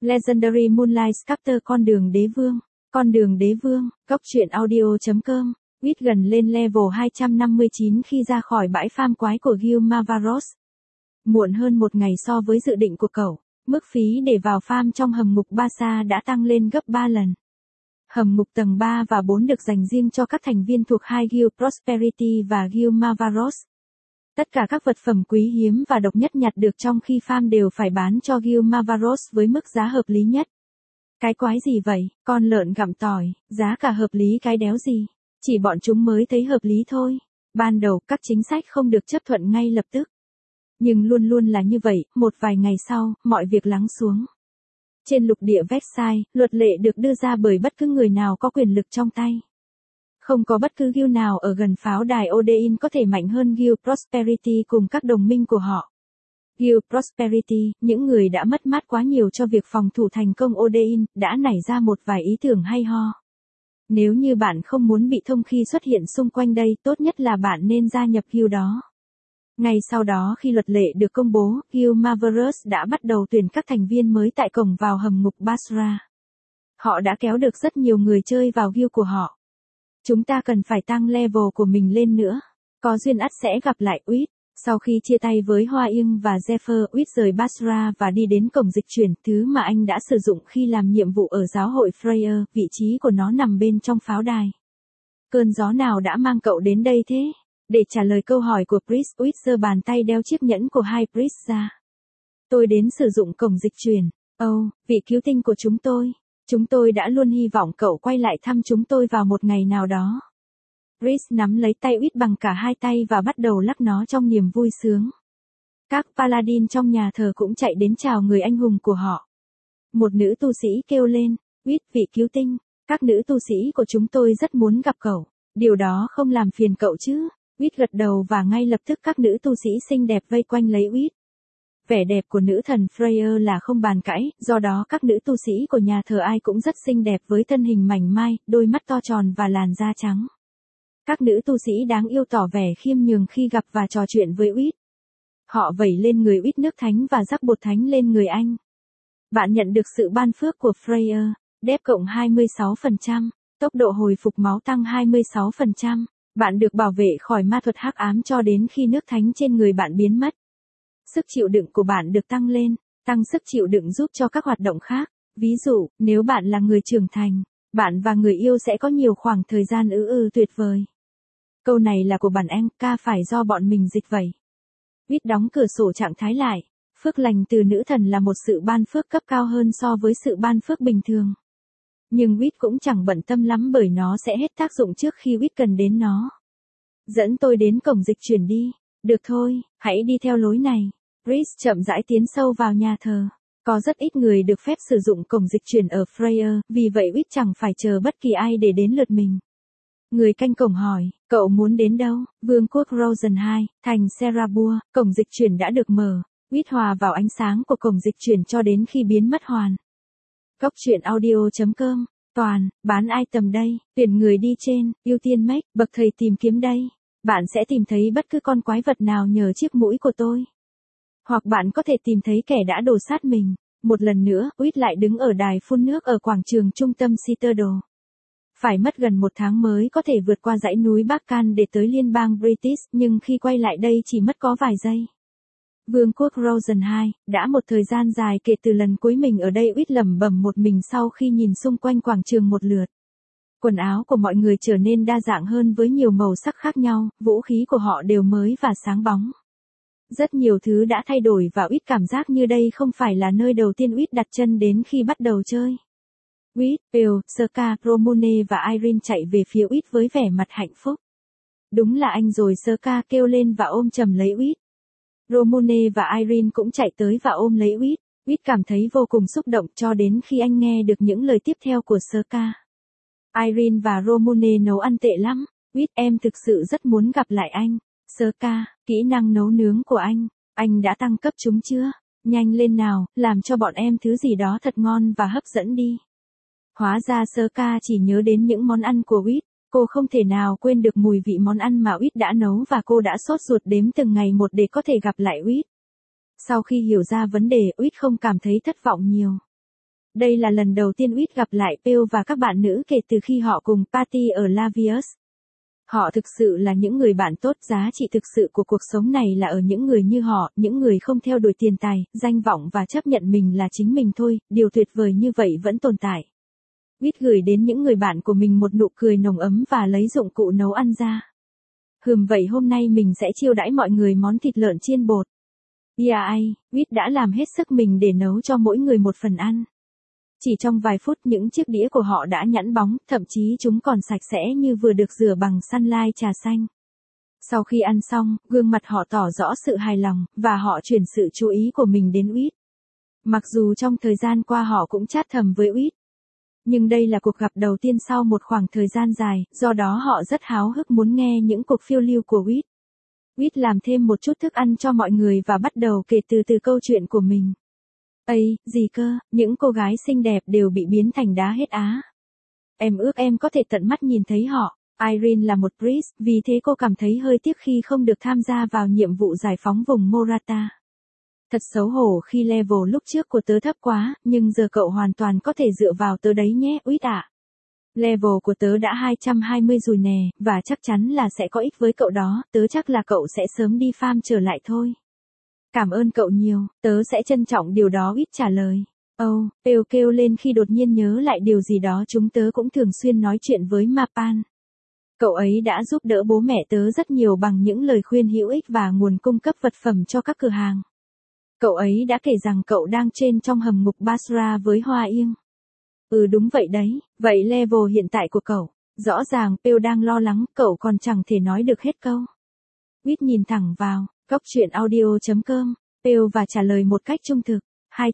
Legendary Moonlight Sculptor Con đường đế vương, góc truyện audio.com, Quýt gần lên level 259 khi ra khỏi bãi farm quái của Gil Mavaros. Muộn hơn một ngày so với dự định của cậu, mức phí để vào farm trong hầm ngục Barca đã tăng lên gấp 3 lần. Hầm ngục tầng 3 và 4 được dành riêng cho các thành viên thuộc hai Gil Prosperity và Gil Mavaros. Tất cả các vật phẩm quý hiếm và độc nhất nhặt được trong khi farm đều phải bán cho Gil Mavaros với mức giá hợp lý nhất. Cái quái gì vậy, con lợn gặm tỏi, giá cả hợp lý cái đéo gì. Chỉ bọn chúng mới thấy hợp lý thôi. Ban đầu các chính sách không được chấp thuận ngay lập tức. Nhưng luôn luôn là như vậy, một vài ngày sau, mọi việc lắng xuống. Trên lục địa Versailles, luật lệ được đưa ra bởi bất cứ người nào có quyền lực trong tay. Không có bất cứ Gil nào ở gần pháo đài Odein có thể mạnh hơn Gil Prosperity cùng các đồng minh của họ. Gil Prosperity, những người đã mất mát quá nhiều cho việc phòng thủ thành công Odein, đã nảy ra một vài ý tưởng hay ho. Nếu như bạn không muốn bị thông khi xuất hiện xung quanh đây, tốt nhất là bạn nên gia nhập Gil đó. Ngay sau đó khi luật lệ được công bố, Gil Mavaros đã bắt đầu tuyển các thành viên mới tại cổng vào hầm ngục Basra. Họ đã kéo được rất nhiều người chơi vào Gil của họ. Chúng ta cần phải tăng level của mình lên nữa. Có duyên ắt sẽ gặp lại Quýt. Sau khi chia tay với Hoa Yên và Zephyr, Quýt rời Basra và đi đến cổng dịch chuyển, thứ mà anh đã sử dụng khi làm nhiệm vụ ở giáo hội Freya, vị trí của nó nằm bên trong pháo đài. Cơn gió nào đã mang cậu đến đây thế? Để trả lời câu hỏi của Priest, Quýt giơ bàn tay đeo chiếc nhẫn của hai Priest ra. Tôi đến sử dụng cổng dịch chuyển. Vị cứu tinh của chúng tôi. Chúng tôi đã luôn hy vọng cậu quay lại thăm chúng tôi vào một ngày nào đó. Priest nắm lấy tay Quýt bằng cả hai tay và bắt đầu lắc nó trong niềm vui sướng. Các paladin trong nhà thờ cũng chạy đến chào người anh hùng của họ. Một nữ tu sĩ kêu lên, Quýt, vị cứu tinh, các nữ tu sĩ của chúng tôi rất muốn gặp cậu. Điều đó không làm phiền cậu chứ? Quýt gật đầu và ngay lập tức các nữ tu sĩ xinh đẹp vây quanh lấy Quýt. Vẻ đẹp của nữ thần Freya là không bàn cãi, do đó các nữ tu sĩ của nhà thờ ai cũng rất xinh đẹp với thân hình mảnh mai, đôi mắt to tròn và làn da trắng. Các nữ tu sĩ đáng yêu tỏ vẻ khiêm nhường khi gặp và trò chuyện với Quýt. Họ vẩy lên người Quýt nước thánh và rắc bột thánh lên người anh. Bạn nhận được sự ban phước của Freya, đép cộng 26%, tốc độ hồi phục máu tăng 26%. Bạn được bảo vệ khỏi ma thuật hắc ám cho đến khi nước thánh trên người bạn biến mất. Sức chịu đựng của bạn được tăng lên, tăng sức chịu đựng giúp cho các hoạt động khác. Ví dụ, nếu bạn là người trưởng thành, bạn và người yêu sẽ có nhiều khoảng thời gian tuyệt vời. Câu này là của bản anh, ca phải do bọn mình dịch vậy. Quýt đóng cửa sổ trạng thái lại. Phước lành từ nữ thần là một sự ban phước cấp cao hơn so với sự ban phước bình thường. Nhưng Quýt cũng chẳng bận tâm lắm bởi nó sẽ hết tác dụng trước khi Quýt cần đến nó. Dẫn tôi đến cổng dịch chuyển đi. Được thôi, hãy đi theo lối này. Priest chậm rãi tiến sâu vào nhà thờ. Có rất ít người được phép sử dụng cổng dịch chuyển ở Freya, vì vậy Quýt chẳng phải chờ bất kỳ ai để đến lượt mình. Người canh cổng hỏi, cậu muốn đến đâu? Vương quốc Rosen 2, thành Serabua, cổng dịch chuyển đã được mở. Quýt hòa vào ánh sáng của cổng dịch chuyển cho đến khi biến mất hoàn. Góc truyện audio.com, toàn, bán item đây, tuyển người đi trên, ưu tiên make, bậc thầy tìm kiếm đây. Bạn sẽ tìm thấy bất cứ con quái vật nào nhờ chiếc mũi của tôi. Hoặc bạn có thể tìm thấy kẻ đã đổ sát mình. Một lần nữa, Quýt lại đứng ở đài phun nước ở quảng trường trung tâm Citadel. Phải mất gần một tháng mới có thể vượt qua dãy núi Barcan để tới liên bang British, nhưng khi quay lại đây chỉ mất có vài giây. Vương quốc Rosen 2, đã một thời gian dài kể từ lần cuối mình ở đây. Quýt lẩm bẩm một mình sau khi nhìn xung quanh quảng trường một lượt. Quần áo của mọi người trở nên đa dạng hơn với nhiều màu sắc khác nhau, vũ khí của họ đều mới và sáng bóng. Rất nhiều thứ đã thay đổi và Quýt cảm giác như đây không phải là nơi đầu tiên Quýt đặt chân đến khi bắt đầu chơi. Quýt, Bill, Serka, Romune và Irene chạy về phía Quýt với vẻ mặt hạnh phúc. Đúng là anh rồi, Serka kêu lên và ôm chầm lấy Quýt. Romune và Irene cũng chạy tới và ôm lấy Quýt. Quýt cảm thấy vô cùng xúc động cho đến khi anh nghe được những lời tiếp theo của Serka. Irene và Romune nấu ăn tệ lắm. Quýt, em thực sự rất muốn gặp lại anh. Serka, kỹ năng nấu nướng của anh đã tăng cấp chúng chưa? Nhanh lên nào, làm cho bọn em thứ gì đó thật ngon và hấp dẫn đi. Hóa ra Serka chỉ nhớ đến những món ăn của Quýt. Cô không thể nào quên được mùi vị món ăn mà Quýt đã nấu và cô đã sốt ruột đếm từng ngày một để có thể gặp lại Quýt. Sau khi hiểu ra vấn đề, Quýt không cảm thấy thất vọng nhiều. Đây là lần đầu tiên Uyết gặp lại Pearl và các bạn nữ kể từ khi họ cùng party ở Lavius. Họ thực sự là những người bạn tốt, giá trị thực sự của cuộc sống này là ở những người như họ, những người không theo đuổi tiền tài, danh vọng và chấp nhận mình là chính mình thôi, điều tuyệt vời như vậy vẫn tồn tại. Uyết gửi đến những người bạn của mình một nụ cười nồng ấm và lấy dụng cụ nấu ăn ra. Vậy hôm nay mình sẽ chiêu đãi mọi người món thịt lợn chiên bột. Uyết đã làm hết sức mình để nấu cho mỗi người một phần ăn. Chỉ trong vài phút những chiếc đĩa của họ đã nhẵn bóng, thậm chí chúng còn sạch sẽ như vừa được rửa bằng sunlight trà xanh. Sau khi ăn xong, gương mặt họ tỏ rõ sự hài lòng, và họ chuyển sự chú ý của mình đến Uyết. Mặc dù trong thời gian qua họ cũng chat thầm với Uyết. Nhưng đây là cuộc gặp đầu tiên sau một khoảng thời gian dài, do đó họ rất háo hức muốn nghe những cuộc phiêu lưu của Uyết. Uyết làm thêm một chút thức ăn cho mọi người và bắt đầu kể từ câu chuyện của mình. Gì cơ, những cô gái xinh đẹp đều bị biến thành đá hết á. Em ước em có thể tận mắt nhìn thấy họ. Irene là một priest, vì thế cô cảm thấy hơi tiếc khi không được tham gia vào nhiệm vụ giải phóng vùng Morata. Thật xấu hổ khi level lúc trước của tớ thấp quá, nhưng giờ cậu hoàn toàn có thể dựa vào tớ đấy nhé, Uyết ạ. Level của tớ đã 220 rồi nè, và chắc chắn là sẽ có ích với cậu đó, tớ chắc là cậu sẽ sớm đi farm trở lại thôi. Cảm ơn cậu nhiều, tớ sẽ trân trọng điều đó, Uyết trả lời. Pearl kêu lên khi đột nhiên nhớ lại điều gì đó chúng tớ cũng thường xuyên nói chuyện với Mapan. Cậu ấy đã giúp đỡ bố mẹ tớ rất nhiều bằng những lời khuyên hữu ích và nguồn cung cấp vật phẩm cho các cửa hàng. Cậu ấy đã kể rằng cậu đang trên trong hầm ngục Basra với Hoa Yên. Đúng vậy đấy, vậy level hiện tại của cậu, rõ ràng Pearl đang lo lắng, cậu còn chẳng thể nói được hết câu. Uyết nhìn thẳng vào, góc truyện audio.com, Pearl và trả lời một cách trung thực.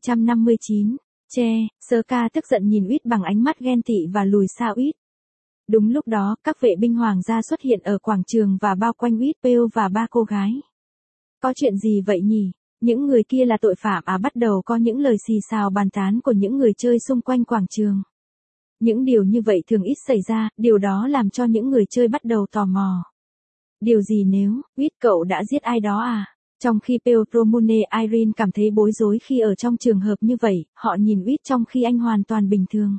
259, Sơ ca tức giận nhìn Uyết bằng ánh mắt ghen tị và lùi xa Uyết. Đúng lúc đó, các vệ binh hoàng gia xuất hiện ở quảng trường và bao quanh Uyết, Pearl và ba cô gái. Có chuyện gì vậy nhỉ? Những người kia là tội phạm à? Bắt đầu có những lời xì xào bàn tán của những người chơi xung quanh quảng trường. Những điều như vậy thường ít xảy ra, điều đó làm cho những người chơi bắt đầu tò mò. Điều gì nếu, Uyết cậu đã giết ai đó à? Trong khi Pearl, Promune, Irene cảm thấy bối rối khi ở trong trường hợp như vậy, họ nhìn Uyết trong khi anh hoàn toàn bình thường.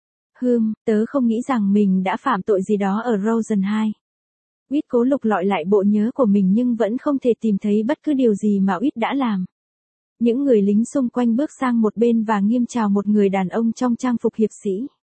Tớ không nghĩ rằng mình đã phạm tội gì đó ở Rosen 2. Uyết cố lục lọi lại bộ nhớ của mình nhưng vẫn không thể tìm thấy bất cứ điều gì mà Uyết đã làm. Những người lính xung quanh bước sang một bên và nghiêm chào một người đàn ông trong trang phục hiệp sĩ.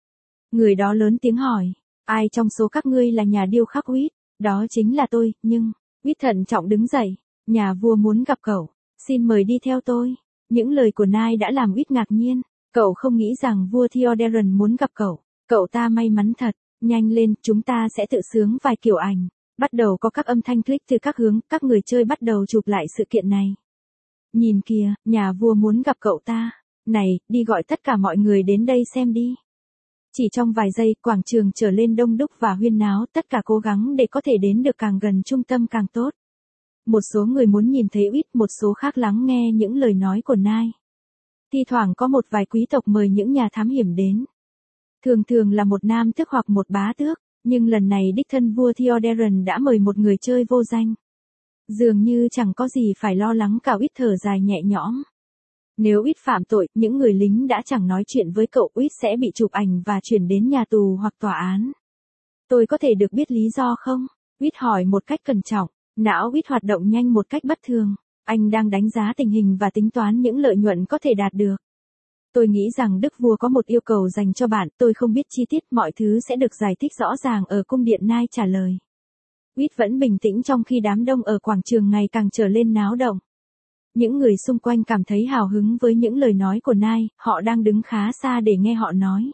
Người đó lớn tiếng hỏi, ai trong số các ngươi là nhà điêu khắc Uyết? Đó chính là tôi, nhưng... Uyết thận trọng đứng dậy, nhà vua muốn gặp cậu, xin mời đi theo tôi. Những lời của Nai đã làm Uyết ngạc nhiên, cậu không nghĩ rằng vua Theodoren muốn gặp cậu ta may mắn thật, nhanh lên, chúng ta sẽ tự sướng vài kiểu ảnh. Bắt đầu có các âm thanh click từ các hướng, các người chơi bắt đầu chụp lại sự kiện này. Nhìn kìa, nhà vua muốn gặp cậu ta. Này, đi gọi tất cả mọi người đến đây xem đi. Chỉ trong vài giây, quảng trường trở lên đông đúc và huyên náo, tất cả cố gắng để có thể đến được càng gần trung tâm càng tốt. Một số người muốn nhìn thấy Uyết, một số khác lắng nghe những lời nói của Nai. Thi thoảng có một vài quý tộc mời những nhà thám hiểm đến. Thường là một nam tước hoặc một bá tước, nhưng lần này đích thân vua Theodoren đã mời một người chơi vô danh. Dường như chẳng có gì phải lo lắng cả, Uyết thở dài nhẹ nhõm. Nếu Uyết phạm tội, những người lính đã chẳng nói chuyện với cậu, Uyết sẽ bị chụp ảnh và chuyển đến nhà tù hoặc tòa án. Tôi có thể được biết lý do không? Uyết hỏi một cách cẩn trọng, não Uyết hoạt động nhanh một cách bất thường. Anh đang đánh giá tình hình và tính toán những lợi nhuận có thể đạt được. Tôi nghĩ rằng đức vua có một yêu cầu dành cho bạn, tôi không biết chi tiết, mọi thứ sẽ được giải thích rõ ràng ở cung điện. Nai trả lời. Uyết vẫn bình tĩnh trong khi đám đông ở quảng trường ngày càng trở lên náo động. Những người xung quanh cảm thấy hào hứng với những lời nói của Nai, họ đang đứng khá xa để nghe họ nói.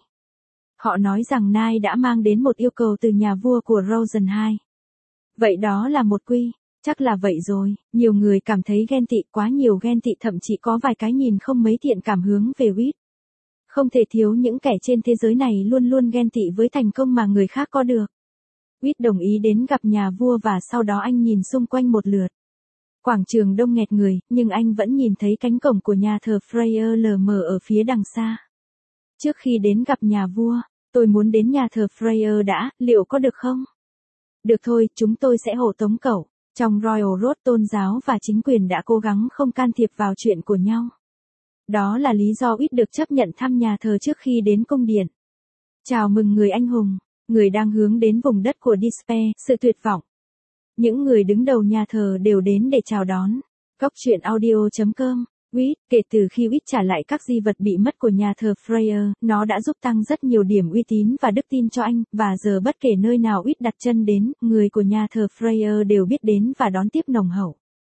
Họ nói rằng Nai đã mang đến một yêu cầu từ nhà vua của Rosen 2. Vậy đó là một quy, chắc là vậy rồi, nhiều người cảm thấy ghen tị, quá nhiều ghen tị, thậm chí có vài cái nhìn không mấy thiện cảm hướng về Uyết. Không thể thiếu những kẻ trên thế giới này luôn luôn ghen tị với thành công mà người khác có được. Uyết đồng ý đến gặp nhà vua và sau đó anh nhìn xung quanh một lượt. Quảng trường đông nghẹt người, nhưng anh vẫn nhìn thấy cánh cổng của nhà thờ Freya lờ mờ ở phía đằng xa. Trước khi đến gặp nhà vua, tôi muốn đến nhà thờ Freya đã, liệu có được không? Được thôi, chúng tôi sẽ hộ tống cậu. Trong Royal Road, tôn giáo và chính quyền đã cố gắng không can thiệp vào chuyện của nhau. Đó là lý do Uýt được chấp nhận thăm nhà thờ trước khi đến cung điện. Chào mừng người anh hùng, người đang hướng đến vùng đất của despair, sự tuyệt vọng. Những người đứng đầu nhà thờ đều đến để chào đón. Góc truyện audio.com. Uýt, kể từ khi Uýt trả lại các di vật bị mất của nhà thờ Freya, nó đã giúp tăng rất nhiều điểm uy tín và đức tin cho anh, và giờ bất kể nơi nào Uýt đặt chân đến, người của nhà thờ Freya đều biết đến và đón tiếp nồng hậu.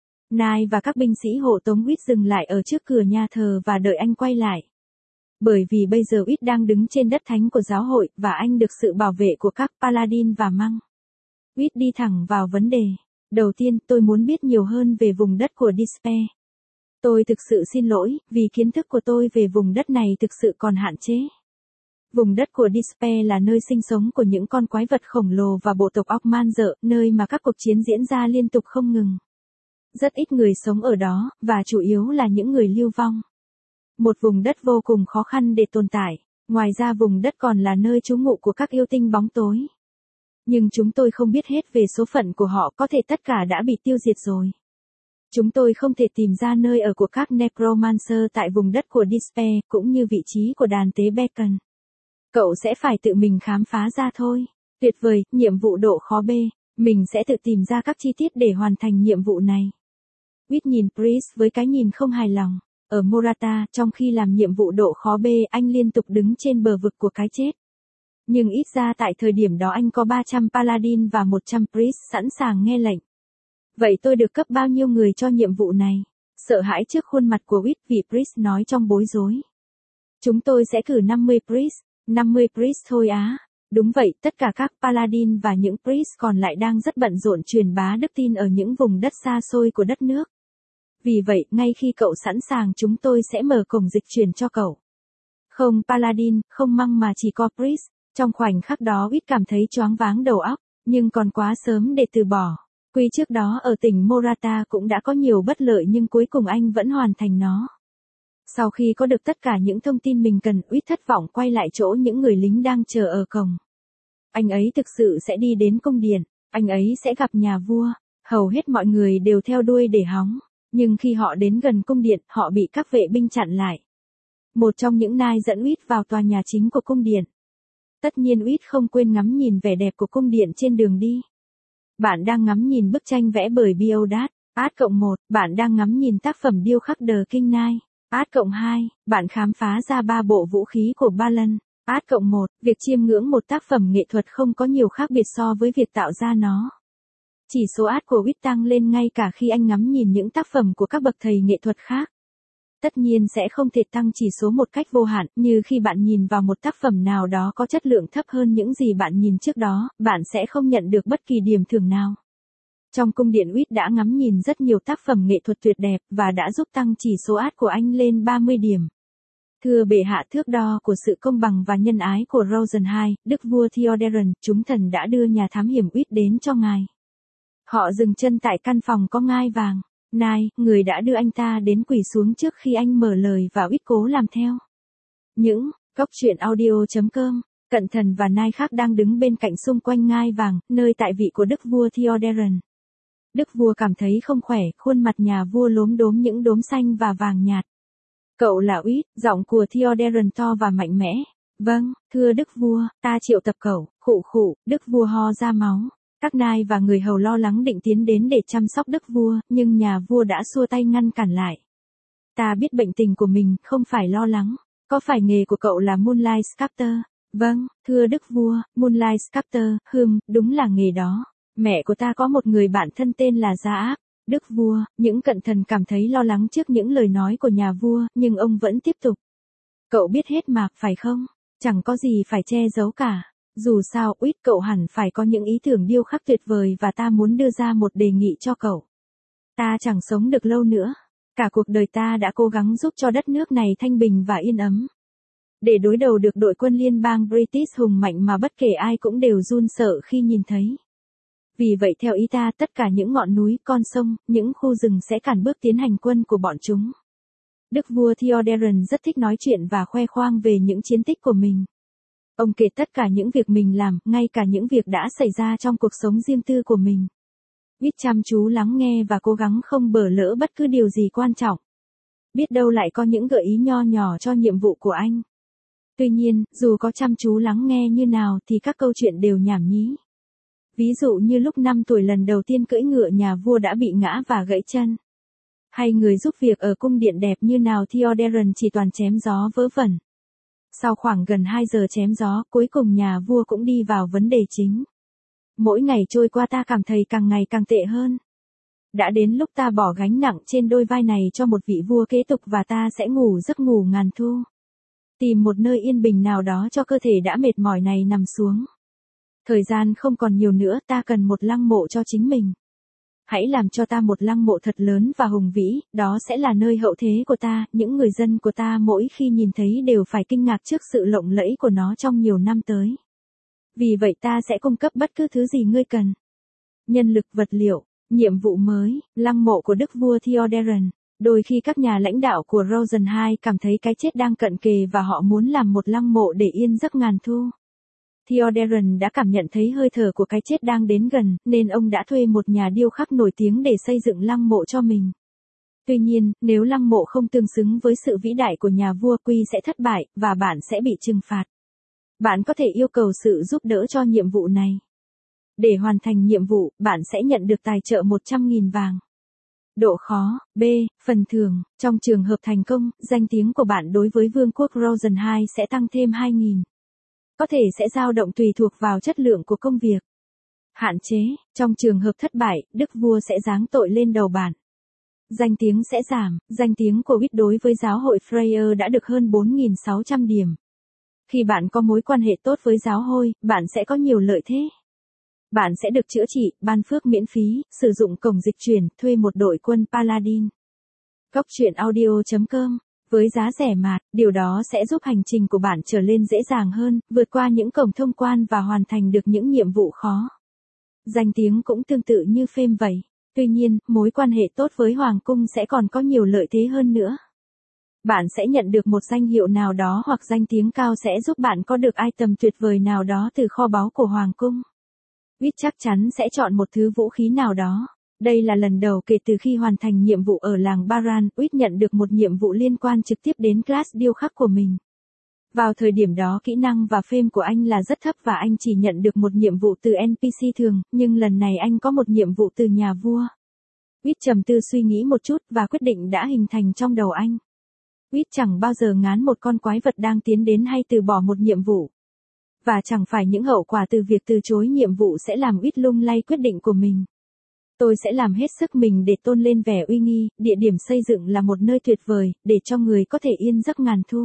Nai và các binh sĩ hộ tống Uýt dừng lại ở trước cửa nhà thờ và đợi anh quay lại. Bởi vì bây giờ Uýt đang đứng trên đất thánh của giáo hội, và anh được sự bảo vệ của các paladin và măng. Uýt đi thẳng vào vấn đề. Đầu tiên, tôi muốn biết nhiều hơn về vùng đất của despair. Tôi thực sự xin lỗi, vì kiến thức của tôi về vùng đất này thực sự còn hạn chế. Vùng đất của despair là nơi sinh sống của những con quái vật khổng lồ và bộ tộc óc man dợ, nơi mà các cuộc chiến diễn ra liên tục không ngừng. Rất ít người sống ở đó, và chủ yếu là những người lưu vong. Một vùng đất vô cùng khó khăn để tồn tại, ngoài ra vùng đất còn là nơi trú ngụ của các yêu tinh bóng tối. Nhưng chúng tôi không biết hết về số phận của họ, có thể tất cả đã bị tiêu diệt rồi. Chúng tôi không thể tìm ra nơi ở của các necromancer tại vùng đất của despair, cũng như vị trí của đàn tế Beacon. Cậu sẽ phải tự mình khám phá ra thôi. Tuyệt vời, nhiệm vụ độ khó B. Mình sẽ tự tìm ra các chi tiết để hoàn thành nhiệm vụ này. Uýt nhìn Priest với cái nhìn không hài lòng. Ở Morata, trong khi làm nhiệm vụ độ khó B, anh liên tục đứng trên bờ vực của cái chết. Nhưng ít ra tại thời điểm đó anh có 300 paladin và 100 priest sẵn sàng nghe lệnh. Vậy tôi được cấp bao nhiêu người cho nhiệm vụ này? Sợ hãi trước khuôn mặt của Uýt, vị priest nói trong bối rối. Chúng tôi sẽ cử 50 priest thôi á. Đúng vậy, tất cả các paladin và những priest còn lại đang rất bận rộn truyền bá đức tin ở những vùng đất xa xôi của đất nước. Vì vậy, ngay khi cậu sẵn sàng chúng tôi sẽ mở cổng dịch chuyển cho cậu. Không paladin, không măng mà chỉ có priest. Trong khoảnh khắc đó Uýt cảm thấy choáng váng đầu óc, nhưng còn quá sớm để từ bỏ. Quy trước đó ở tỉnh Morata cũng đã có nhiều bất lợi nhưng cuối cùng anh vẫn hoàn thành nó. Sau khi có được tất cả những thông tin mình cần, Uýt thất vọng quay lại chỗ những người lính đang chờ ở cổng. Anh ấy thực sự sẽ đi đến cung điện, anh ấy sẽ gặp nhà vua. Hầu hết mọi người đều theo đuôi để hóng, nhưng khi họ đến gần cung điện, họ bị các vệ binh chặn lại. Một trong những nai dẫn Uýt vào tòa nhà chính của cung điện. Tất nhiên Uýt không quên ngắm nhìn vẻ đẹp của cung điện trên đường đi. Bạn đang ngắm nhìn bức tranh vẽ bởi Biodat. +1, bạn đang ngắm nhìn tác phẩm điêu khắc The King Knight. +2, bạn khám phá ra 3 bộ vũ khí của Balan. +1, việc chiêm ngưỡng một tác phẩm nghệ thuật không có nhiều khác biệt so với việc tạo ra nó. Chỉ số át của Uýt tăng lên ngay cả khi anh ngắm nhìn những tác phẩm của các bậc thầy nghệ thuật khác. Tất nhiên sẽ không thể tăng chỉ số một cách vô hạn, như khi bạn nhìn vào một tác phẩm nào đó có chất lượng thấp hơn những gì bạn nhìn trước đó, bạn sẽ không nhận được bất kỳ điểm thưởng nào. Trong cung điện Uýt đã ngắm nhìn rất nhiều tác phẩm nghệ thuật tuyệt đẹp, và đã giúp tăng chỉ số át của anh lên 30 điểm. Thưa bệ hạ, thước đo của sự công bằng và nhân ái của Rosen II, đức vua Theoderin, chúng thần đã đưa nhà thám hiểm Uýt đến cho ngài. Họ dừng chân tại căn phòng có ngai vàng. Nai, người đã đưa anh ta đến quỳ xuống trước khi anh mở lời và Uýt cố làm theo. Những góc truyện audio.com, Cận Thần và Nai khác đang đứng bên cạnh xung quanh ngai vàng, nơi tại vị của đức vua Theoderin. Đức vua cảm thấy không khỏe, khuôn mặt nhà vua lốm đốm những đốm xanh và vàng nhạt. Cậu là Uýt, giọng của Theoderin to và mạnh mẽ. Vâng, thưa đức vua, ta triệu tập cậu. Khụ khụ, đức vua ho ra máu. Các nai và người hầu lo lắng định tiến đến để chăm sóc đức vua, nhưng nhà vua đã xua tay ngăn cản lại. Ta biết bệnh tình của mình, không phải lo lắng. Có phải nghề của cậu là Moonlight Sculptor? Vâng, thưa đức vua, Moonlight Sculptor, đúng là nghề đó. Mẹ của ta có một người bạn thân tên là Gia Áp. Đức vua, những cận thần cảm thấy lo lắng trước những lời nói của nhà vua, nhưng ông vẫn tiếp tục. Cậu biết hết mà, phải không? Chẳng có gì phải che giấu cả. Dù sao, Uýt, cậu hẳn phải có những ý tưởng điêu khắc tuyệt vời và ta muốn đưa ra một đề nghị cho cậu. Ta chẳng sống được lâu nữa. Cả cuộc đời ta đã cố gắng giúp cho đất nước này thanh bình và yên ấm. Để đối đầu được đội quân liên bang British hùng mạnh mà bất kể ai cũng đều run sợ khi nhìn thấy. Vì vậy theo ý ta, tất cả những ngọn núi, con sông, những khu rừng sẽ cản bước tiến hành quân của bọn chúng. Đức vua Theoderin rất thích nói chuyện và khoe khoang về những chiến tích của mình. Ông kể tất cả những việc mình làm, ngay cả những việc đã xảy ra trong cuộc sống riêng tư của mình. Uýt chăm chú lắng nghe và cố gắng không bỏ lỡ bất cứ điều gì quan trọng. Biết đâu lại có những gợi ý nho nhỏ cho nhiệm vụ của anh. Tuy nhiên, dù có chăm chú lắng nghe như nào thì các câu chuyện đều nhảm nhí. Ví dụ như lúc 5 tuổi lần đầu tiên cưỡi ngựa nhà vua đã bị ngã và gãy chân. Hay người giúp việc ở cung điện đẹp như nào Theoderin chỉ toàn chém gió vớ vẩn. Sau khoảng gần 2 giờ chém gió, cuối cùng nhà vua cũng đi vào vấn đề chính. Mỗi ngày trôi qua ta cảm thấy càng ngày càng tệ hơn. Đã đến lúc ta bỏ gánh nặng trên đôi vai này cho một vị vua kế tục và ta sẽ ngủ giấc ngủ ngàn thu. Tìm một nơi yên bình nào đó cho cơ thể đã mệt mỏi này nằm xuống. Thời gian không còn nhiều nữa, ta cần một lăng mộ cho chính mình. Hãy làm cho ta một lăng mộ thật lớn và hùng vĩ, đó sẽ là nơi hậu thế của ta, những người dân của ta mỗi khi nhìn thấy đều phải kinh ngạc trước sự lộng lẫy của nó trong nhiều năm tới. Vì vậy ta sẽ cung cấp bất cứ thứ gì ngươi cần. Nhân lực, vật liệu, nhiệm vụ mới, lăng mộ của đức vua Theoderin. Đôi khi các nhà lãnh đạo của Rosen II cảm thấy cái chết đang cận kề và họ muốn làm một lăng mộ để yên giấc ngàn thu. Theoderin đã cảm nhận thấy hơi thở của cái chết đang đến gần, nên ông đã thuê một nhà điêu khắc nổi tiếng để xây dựng lăng mộ cho mình. Tuy nhiên, nếu lăng mộ không tương xứng với sự vĩ đại của nhà vua, Quy sẽ thất bại, và bạn sẽ bị trừng phạt. Bạn có thể yêu cầu sự giúp đỡ cho nhiệm vụ này. Để hoàn thành nhiệm vụ, bạn sẽ nhận được tài trợ 100.000 vàng. Độ khó, B, phần thưởng, trong trường hợp thành công, danh tiếng của bạn đối với Vương quốc Rosen II sẽ tăng thêm 2.000. Có thể sẽ dao động tùy thuộc vào chất lượng của công việc. Hạn chế, trong trường hợp thất bại, đức vua sẽ giáng tội lên đầu bạn. Danh tiếng sẽ giảm, danh tiếng của Witt đối với giáo hội Freya đã được hơn 4.600 điểm. Khi bạn có mối quan hệ tốt với giáo hội, bạn sẽ có nhiều lợi thế. Bạn sẽ được chữa trị, ban phước miễn phí, sử dụng cổng dịch chuyển, thuê một đội quân Paladin. Góc truyện audio.com. Với giá rẻ mạt, điều đó sẽ giúp hành trình của bạn trở lên dễ dàng hơn, vượt qua những cổng thông quan và hoàn thành được những nhiệm vụ khó. Danh tiếng cũng tương tự như phim vậy. Tuy nhiên, mối quan hệ tốt với Hoàng cung sẽ còn có nhiều lợi thế hơn nữa. Bạn sẽ nhận được một danh hiệu nào đó hoặc danh tiếng cao sẽ giúp bạn có được item tuyệt vời nào đó từ kho báu của Hoàng cung. Witt chắc chắn sẽ chọn một thứ vũ khí nào đó. Đây là lần đầu kể từ khi hoàn thành nhiệm vụ ở làng Baran, Witt nhận được một nhiệm vụ liên quan trực tiếp đến class điêu khắc của mình. Vào thời điểm đó kỹ năng và phêm của anh là rất thấp và anh chỉ nhận được một nhiệm vụ từ NPC thường, nhưng lần này anh có một nhiệm vụ từ nhà vua. Witt trầm tư suy nghĩ một chút và quyết định đã hình thành trong đầu anh. Witt chẳng bao giờ ngán một con quái vật đang tiến đến hay từ bỏ một nhiệm vụ. Và chẳng phải những hậu quả từ việc từ chối nhiệm vụ sẽ làm Witt lung lay quyết định của mình. Tôi sẽ làm hết sức mình để tôn lên vẻ uy nghi, địa điểm xây dựng là một nơi tuyệt vời, để cho người có thể yên giấc ngàn thu.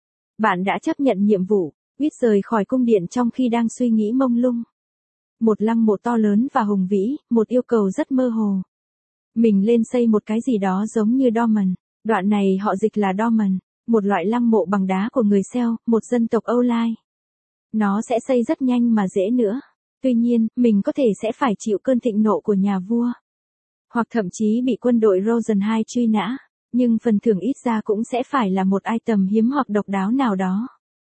Bạn đã chấp nhận nhiệm vụ, Witt rời khỏi cung điện trong khi đang suy nghĩ mông lung. Một lăng mộ to lớn và hùng vĩ, một yêu cầu rất mơ hồ. Mình lên xây một cái gì đó giống như Dorman, đoạn này họ dịch là Dorman, một loại lăng mộ bằng đá của người Celt, một dân tộc Âu Lai. Nó sẽ xây rất nhanh mà dễ nữa. Tuy nhiên, mình có thể sẽ phải chịu cơn thịnh nộ của nhà vua. Hoặc thậm chí bị quân đội Rosen II truy nã. Nhưng phần thưởng ít ra cũng sẽ phải là một item hiếm hoặc độc đáo nào đó.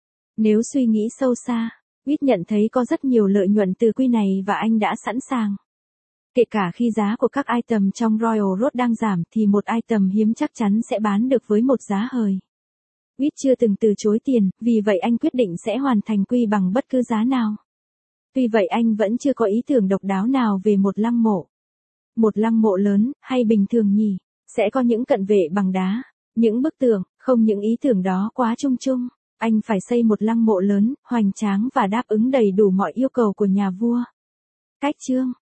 Nếu suy nghĩ sâu xa, Witt nhận thấy có rất nhiều lợi nhuận từ quy này và anh đã sẵn sàng. Kể cả khi giá của các item trong Royal Road đang giảm thì một item hiếm chắc chắn sẽ bán được với một giá hời. Witt chưa từng từ chối tiền, vì vậy anh quyết định sẽ hoàn thành quy bằng bất cứ giá nào. Tuy vậy anh vẫn chưa có ý tưởng độc đáo nào về một lăng mộ. Một lăng mộ lớn, hay bình thường nhỉ? Sẽ có những cận vệ bằng đá, những bức tường, không những ý tưởng đó quá chung chung. Anh phải xây một lăng mộ lớn, hoành tráng và đáp ứng đầy đủ mọi yêu cầu của nhà vua. Cách chương